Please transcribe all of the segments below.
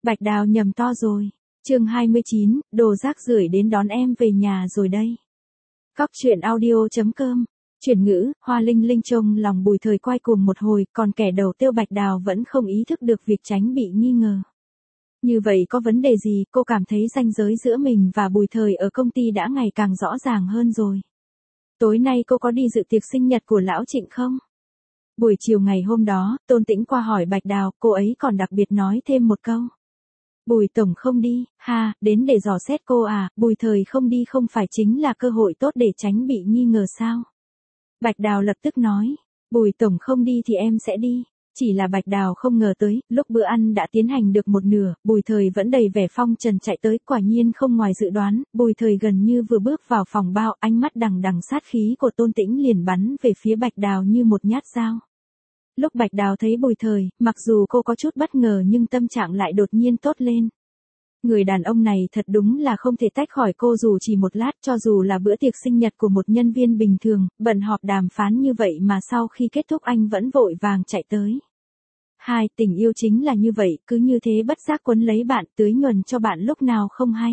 Bạch Đào nhầm to rồi. Chương 29, đồ rác rưởi đến đón em về nhà rồi đây. Cóc truyện audio.com. Chuyển ngữ, Hoa Linh Linh trông lòng Bùi Thời quay cuồng một hồi, còn kẻ đầu tiêu Bạch Đào vẫn không ý thức được việc tránh bị nghi ngờ. Như vậy có vấn đề gì? Cô cảm thấy ranh giới giữa mình và Bùi Thời ở công ty đã ngày càng rõ ràng hơn rồi. Tối nay cô có đi dự tiệc sinh nhật của lão Trịnh không? Buổi chiều ngày hôm đó, Tôn Tĩnh qua hỏi Bạch Đào, cô ấy còn đặc biệt nói thêm một câu. Bùi tổng không đi, ha, đến để dò xét cô à, Bùi Thời không đi không phải chính là cơ hội tốt để tránh bị nghi ngờ sao? Bạch Đào lập tức nói, Bùi tổng không đi thì em sẽ đi. Chỉ là Bạch Đào không ngờ tới, lúc bữa ăn đã tiến hành được một nửa, Bùi Thời vẫn đầy vẻ phong trần chạy tới, quả nhiên không ngoài dự đoán, Bùi Thời gần như vừa bước vào phòng bao, ánh mắt đằng đằng sát khí của Tôn Tĩnh liền bắn về phía Bạch Đào như một nhát dao. Lúc Bạch Đào thấy Bùi Thời, mặc dù cô có chút bất ngờ nhưng tâm trạng lại đột nhiên tốt lên. Người đàn ông này thật đúng là không thể tách khỏi cô dù chỉ một lát, cho dù là bữa tiệc sinh nhật của một nhân viên bình thường, bận họp đàm phán như vậy mà sau khi kết thúc anh vẫn vội vàng chạy tới. Hai, tình yêu chính là như vậy, cứ như thế bất giác quấn lấy bạn, tưới nhuần cho bạn lúc nào không hay.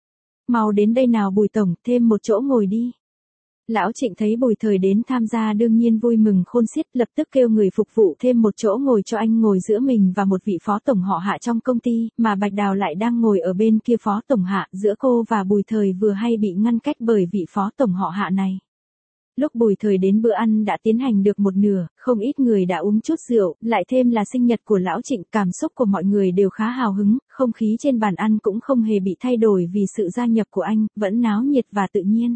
Mau đến đây nào Bùi tổng, thêm một chỗ ngồi đi. Lão Trịnh thấy Bùi Thời đến tham gia đương nhiên vui mừng khôn xiết, lập tức kêu người phục vụ thêm một chỗ ngồi cho anh ngồi giữa mình và một vị phó tổng họ Hạ trong công ty, mà Bạch Đào lại đang ngồi ở bên kia phó tổng Hạ, giữa cô và Bùi Thời vừa hay bị ngăn cách bởi vị phó tổng họ Hạ này. Lúc Bùi Thời đến bữa ăn đã tiến hành được một nửa, không ít người đã uống chút rượu, lại thêm là sinh nhật của Lão Trịnh, cảm xúc của mọi người đều khá hào hứng, không khí trên bàn ăn cũng không hề bị thay đổi vì sự gia nhập của anh, vẫn náo nhiệt và tự nhiên.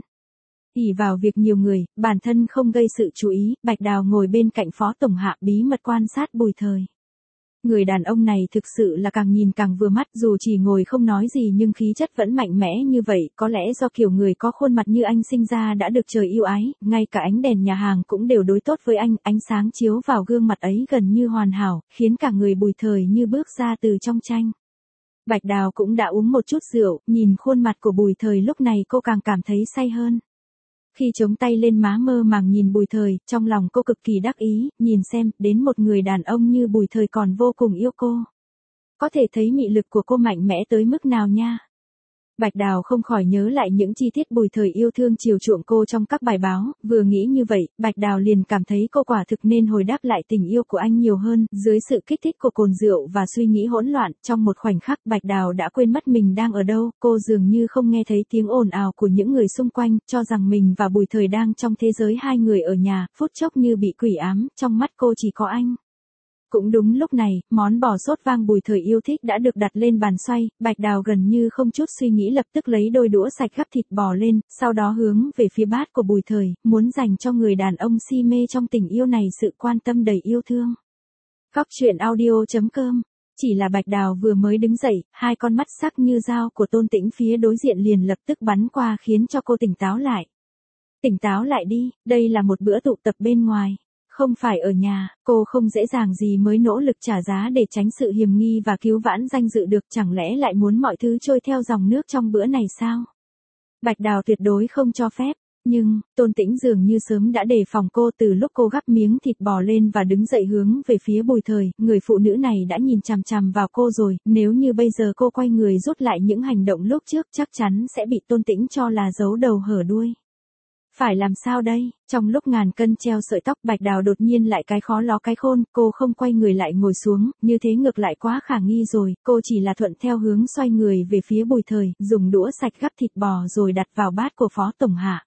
Ỷ vào việc nhiều người, bản thân không gây sự chú ý, Bạch Đào ngồi bên cạnh phó tổng Hạ bí mật quan sát Bùi Thời. Người đàn ông này thực sự là càng nhìn càng vừa mắt, dù chỉ ngồi không nói gì nhưng khí chất vẫn mạnh mẽ như vậy, có lẽ do kiểu người có khuôn mặt như anh sinh ra đã được trời yêu ái, ngay cả ánh đèn nhà hàng cũng đều đối tốt với anh, ánh sáng chiếu vào gương mặt ấy gần như hoàn hảo, khiến cả người Bùi Thời như bước ra từ trong tranh. Bạch Đào cũng đã uống một chút rượu, nhìn khuôn mặt của Bùi Thời lúc này cô càng cảm thấy say hơn. Khi chống tay lên má mơ màng nhìn Bùi Thời, trong lòng cô cực kỳ đắc ý, nhìn xem, đến một người đàn ông như Bùi Thời còn vô cùng yêu cô. Có thể thấy mị lực của cô mạnh mẽ tới mức nào nha. Bạch Đào không khỏi nhớ lại những chi tiết Bùi Thời yêu thương chiều chuộng cô trong các bài báo, vừa nghĩ như vậy, Bạch Đào liền cảm thấy cô quả thực nên hồi đáp lại tình yêu của anh nhiều hơn, dưới sự kích thích của cồn rượu và suy nghĩ hỗn loạn, trong một khoảnh khắc Bạch Đào đã quên mất mình đang ở đâu, cô dường như không nghe thấy tiếng ồn ào của những người xung quanh, cho rằng mình và Bùi Thời đang trong thế giới hai người ở nhà, phút chốc như bị quỷ ám, trong mắt cô chỉ có anh. Cũng đúng lúc này, món bò sốt vang Bùi Thời yêu thích đã được đặt lên bàn xoay, Bạch Đào gần như không chút suy nghĩ lập tức lấy đôi đũa sạch gắp thịt bò lên, sau đó hướng về phía bát của Bùi Thời, muốn dành cho người đàn ông si mê trong tình yêu này sự quan tâm đầy yêu thương. Cóc truyện audio.com. Chỉ là Bạch Đào vừa mới đứng dậy, hai con mắt sắc như dao của Tôn Tĩnh phía đối diện liền lập tức bắn qua khiến cho cô tỉnh táo lại. Tỉnh táo lại đi, đây là một bữa tụ tập bên ngoài. Không phải ở nhà, cô không dễ dàng gì mới nỗ lực trả giá để tránh sự hiềm nghi và cứu vãn danh dự được, chẳng lẽ lại muốn mọi thứ trôi theo dòng nước trong bữa này sao? Bạch Đào tuyệt đối không cho phép, nhưng, Tôn Tĩnh dường như sớm đã đề phòng cô từ lúc cô gắp miếng thịt bò lên và đứng dậy hướng về phía Bùi Thời, người phụ nữ này đã nhìn chằm chằm vào cô rồi, nếu như bây giờ cô quay người rút lại những hành động lúc trước chắc chắn sẽ bị Tôn Tĩnh cho là giấu đầu hở đuôi. Phải làm sao đây? Trong lúc ngàn cân treo sợi tóc Bạch Đào đột nhiên lại cái khó ló cái khôn, cô không quay người lại ngồi xuống, như thế ngược lại quá khả nghi rồi, cô chỉ là thuận theo hướng xoay người về phía Bùi Thời, dùng đũa sạch gắp thịt bò rồi đặt vào bát của phó tổng Hạ.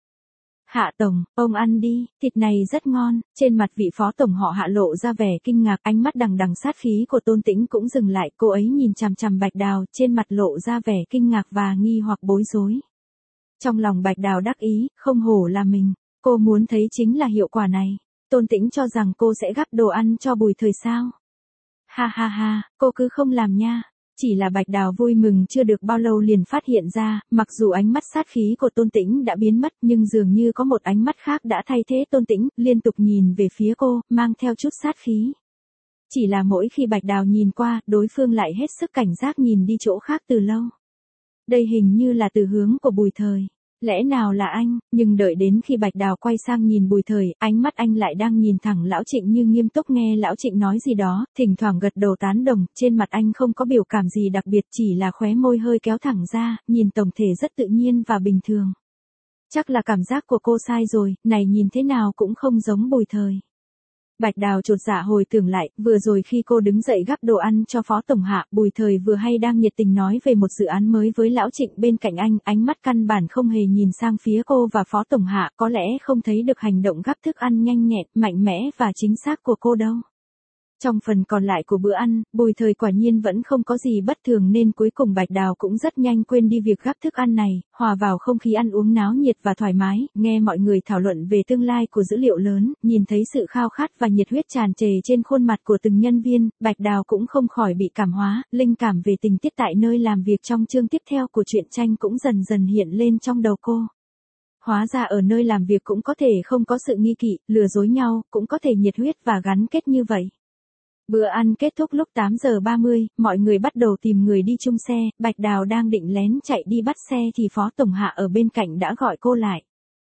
Hạ tổng, ông ăn đi, thịt này rất ngon, trên mặt vị phó tổng họ Hạ lộ ra vẻ kinh ngạc, ánh mắt đằng đằng sát khí của Tôn Tĩnh cũng dừng lại, cô ấy nhìn chằm chằm Bạch Đào, trên mặt lộ ra vẻ kinh ngạc và nghi hoặc bối rối. Trong lòng Bạch Đào đắc ý, không hổ là mình, cô muốn thấy chính là hiệu quả này. Tôn Tĩnh cho rằng cô sẽ gắp đồ ăn cho Bùi Thời sao? Ha ha ha, cô cứ không làm nha. Chỉ là Bạch Đào vui mừng chưa được bao lâu liền phát hiện ra, mặc dù ánh mắt sát khí của Tôn Tĩnh đã biến mất nhưng dường như có một ánh mắt khác đã thay thế Tôn Tĩnh, liên tục nhìn về phía cô, mang theo chút sát khí. Chỉ là mỗi khi Bạch Đào nhìn qua, đối phương lại hết sức cảnh giác nhìn đi chỗ khác từ lâu. Đây hình như là từ hướng của Bùi Thời. Lẽ nào là anh, nhưng đợi đến khi Bạch Đào quay sang nhìn Bùi Thời, ánh mắt anh lại đang nhìn thẳng Lão Trịnh như nghiêm túc nghe Lão Trịnh nói gì đó, thỉnh thoảng gật đầu tán đồng, trên mặt anh không có biểu cảm gì đặc biệt, chỉ là khóe môi hơi kéo thẳng ra, nhìn tổng thể rất tự nhiên và bình thường. Chắc là cảm giác của cô sai rồi, này nhìn thế nào cũng không giống Bùi Thời. Bạch Đào chột dạ hồi tưởng lại, vừa rồi khi cô đứng dậy gắp đồ ăn cho Phó Tổng Hạ, Bùi Thời vừa hay đang nhiệt tình nói về một dự án mới với Lão Trịnh bên cạnh anh, ánh mắt căn bản không hề nhìn sang phía cô và Phó Tổng Hạ, có lẽ không thấy được hành động gắp thức ăn nhanh nhẹn, mạnh mẽ và chính xác của cô đâu. Trong phần còn lại của bữa ăn, Bùi Thời quả nhiên vẫn không có gì bất thường nên cuối cùng Bạch Đào cũng rất nhanh quên đi việc gắp thức ăn này, hòa vào không khí ăn uống náo nhiệt và thoải mái, nghe mọi người thảo luận về tương lai của dữ liệu lớn, nhìn thấy sự khao khát và nhiệt huyết tràn trề trên khuôn mặt của từng nhân viên, Bạch Đào cũng không khỏi bị cảm hóa, linh cảm về tình tiết tại nơi làm việc trong chương tiếp theo của truyện tranh cũng dần dần hiện lên trong đầu cô. Hóa ra ở nơi làm việc cũng có thể không có sự nghi kỵ, lừa dối nhau, cũng có thể nhiệt huyết và gắn kết như vậy. Bữa ăn kết thúc lúc 8 giờ 30, mọi người bắt đầu tìm người đi chung xe, Bạch Đào đang định lén chạy đi bắt xe thì Phó Tổng Hạ ở bên cạnh đã gọi cô lại.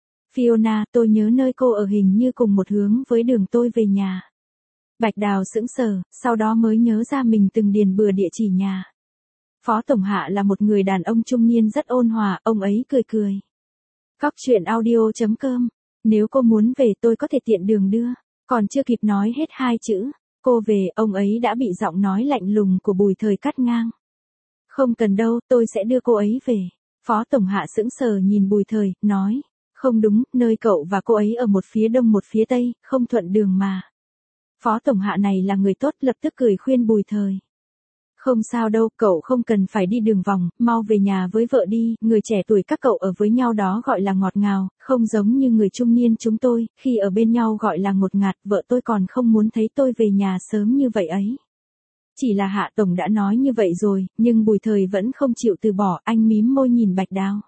Fiona, tôi nhớ nơi cô ở hình như cùng một hướng với đường tôi về nhà. Bạch Đào sững sờ, sau đó mới nhớ ra mình từng điền bừa địa chỉ nhà. Phó Tổng Hạ là một người đàn ông trung niên rất ôn hòa, ông ấy cười cười. Cóc truyện audio.com, nếu cô muốn về tôi có thể tiện đường đưa, còn chưa kịp nói hết hai chữ. Cô về, ông ấy đã bị giọng nói lạnh lùng của Bùi Thời cắt ngang. Không cần đâu, tôi sẽ đưa cô ấy về. Phó Tổng Hạ sững sờ nhìn Bùi Thời, nói. Không đúng, nơi cậu và cô ấy ở một phía đông một phía tây, không thuận đường mà. Phó Tổng Hạ này là người tốt, lập tức cười khuyên Bùi Thời. Không sao đâu, cậu không cần phải đi đường vòng, mau về nhà với vợ đi, người trẻ tuổi các cậu ở với nhau đó gọi là ngọt ngào, không giống như người trung niên chúng tôi, khi ở bên nhau gọi là ngột ngạt, vợ tôi còn không muốn thấy tôi về nhà sớm như vậy ấy. Chỉ là Hạ Tổng đã nói như vậy rồi, nhưng Bùi Thời vẫn không chịu từ bỏ, anh mím môi nhìn Bạch Đào.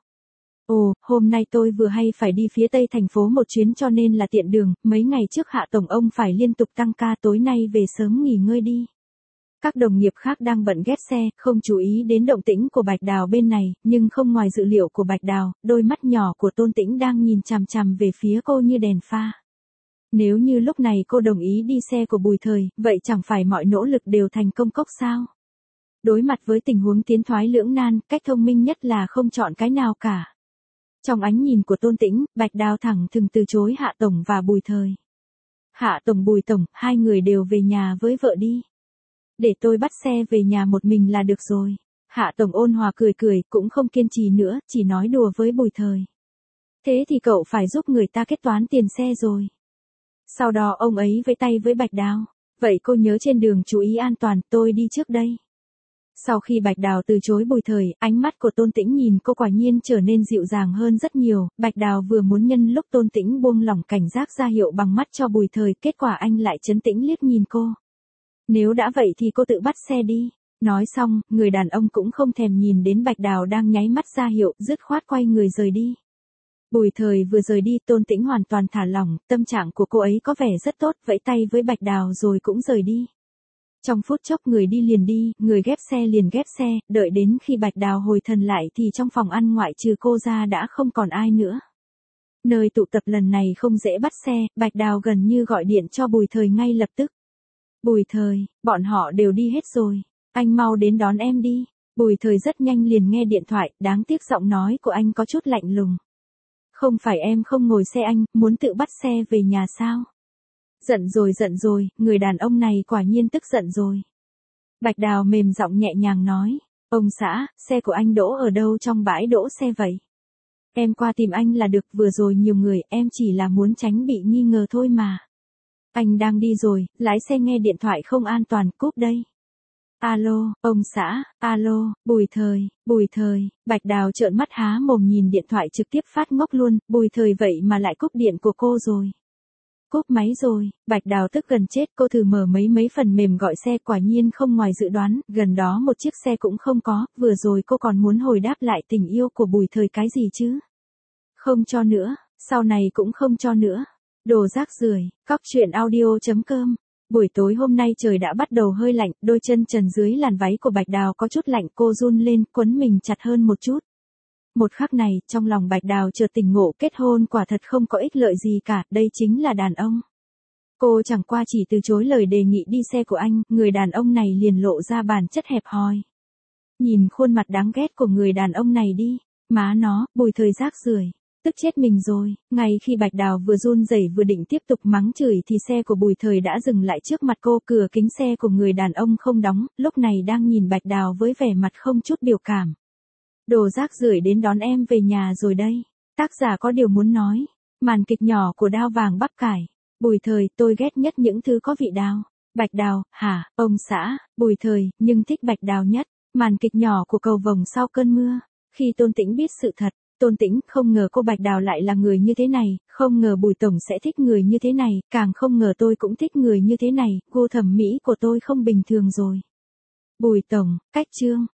Ồ, hôm nay tôi vừa hay phải đi phía tây thành phố một chuyến cho nên là tiện đường, mấy ngày trước Hạ Tổng ông phải liên tục tăng ca, tối nay về sớm nghỉ ngơi đi. Các đồng nghiệp khác đang bận ghép xe, không chú ý đến động tĩnh của Bạch Đào bên này, nhưng không ngoài dự liệu của Bạch Đào, đôi mắt nhỏ của Tôn Tĩnh đang nhìn chằm chằm về phía cô như đèn pha. Nếu như lúc này cô đồng ý đi xe của Bùi Thời, vậy chẳng phải mọi nỗ lực đều thành công cốc sao? Đối mặt với tình huống tiến thoái lưỡng nan, cách thông minh nhất là không chọn cái nào cả. Trong ánh nhìn của Tôn Tĩnh, Bạch Đào thẳng thừng từ chối Hạ Tổng và Bùi Thời. Hạ Tổng Bùi Tổng, hai người đều về nhà với vợ đi. Để tôi bắt xe về nhà một mình là được rồi. Hạ Tổng ôn hòa cười cười, cũng không kiên trì nữa, chỉ nói đùa với Bùi Thời. Thế thì cậu phải giúp người ta kết toán tiền xe rồi. Sau đó ông ấy vẫy tay với Bạch Đào. Vậy cô nhớ trên đường chú ý an toàn, tôi đi trước đây. Sau khi Bạch Đào từ chối Bùi Thời, ánh mắt của Tôn Tĩnh nhìn cô quả nhiên trở nên dịu dàng hơn rất nhiều. Bạch Đào vừa muốn nhân lúc Tôn Tĩnh buông lỏng cảnh giác ra hiệu bằng mắt cho Bùi Thời, kết quả anh lại trấn tĩnh liếc nhìn cô. Nếu đã vậy thì cô tự bắt xe đi. Nói xong, người đàn ông cũng không thèm nhìn đến Bạch Đào đang nháy mắt ra hiệu, dứt khoát quay người rời đi. Bùi Thời vừa rời đi, Tôn Tĩnh hoàn toàn thả lỏng, tâm trạng của cô ấy có vẻ rất tốt, vẫy tay với Bạch Đào rồi cũng rời đi. Trong phút chốc người đi liền đi, người ghép xe liền ghép xe, đợi đến khi Bạch Đào hồi thần lại thì trong phòng ăn ngoại trừ cô ra đã không còn ai nữa. Nơi tụ tập lần này không dễ bắt xe, Bạch Đào gần như gọi điện cho Bùi Thời ngay lập tức. Bùi Thời, bọn họ đều đi hết rồi. Anh mau đến đón em đi. Bùi Thời rất nhanh liền nghe điện thoại, đáng tiếc giọng nói của anh có chút lạnh lùng. Không phải em không ngồi xe anh, muốn tự bắt xe về nhà sao? Giận rồi, người đàn ông này quả nhiên tức giận rồi. Bạch Đào mềm giọng nhẹ nhàng nói. Ông xã, xe của anh đỗ ở đâu trong bãi đỗ xe vậy? Em qua tìm anh là được, vừa rồi nhiều người, em chỉ là muốn tránh bị nghi ngờ thôi mà. Anh đang đi rồi, lái xe nghe điện thoại không an toàn, cúp đây. Alo, ông xã, alo, Bùi Thời, Bạch Đào trợn mắt há mồm nhìn điện thoại trực tiếp phát ngốc luôn, Bùi Thời vậy mà lại cúp điện của cô rồi. Cúp máy rồi, Bạch Đào tức gần chết, cô thử mở mấy phần mềm gọi xe, quả nhiên không ngoài dự đoán, gần đó một chiếc xe cũng không có, vừa rồi cô còn muốn hồi đáp lại tình yêu của Bùi Thời cái gì chứ. Không cho nữa, sau này cũng không cho nữa. Đồ rác rưởi, cóc truyện audio.com. Buổi tối hôm nay trời đã bắt đầu hơi lạnh, đôi chân trần dưới làn váy của Bạch Đào có chút lạnh, cô run lên, quấn mình chặt hơn một chút. Một khắc này, trong lòng Bạch Đào chợt tỉnh ngộ, kết hôn quả thật không có ích lợi gì cả, đây chính là đàn ông. Cô chẳng qua chỉ từ chối lời đề nghị đi xe của anh, người đàn ông này liền lộ ra bản chất hẹp hòi. Nhìn khuôn mặt đáng ghét của người đàn ông này đi, má nó, Bùi Thời rác rưởi, tức chết mình rồi. Ngay khi Bạch Đào vừa run rẩy vừa định tiếp tục mắng chửi thì xe của Bùi Thời đã dừng lại trước mặt cô, cửa kính xe của người đàn ông không đóng, lúc này đang nhìn Bạch Đào với vẻ mặt không chút biểu cảm. Đồ rác rưởi đến đón em về nhà rồi đây. Tác giả có điều muốn nói. Màn kịch nhỏ của Đao Vàng Bắp Cải. Bùi Thời, tôi ghét nhất những thứ có vị đao. Bạch Đào, hả, ông xã, Bùi Thời, nhưng thích Bạch Đào nhất. Màn kịch nhỏ của Cầu Vồng sau cơn mưa. Khi Tôn Tĩnh biết sự thật, Tôn Tĩnh không ngờ cô Bạch Đào lại là người như thế này, không ngờ Bùi Tổng sẽ thích người như thế này, càng không ngờ tôi cũng thích người như thế này, gu thẩm mỹ của tôi không bình thường rồi. Bùi Tổng, cách chương.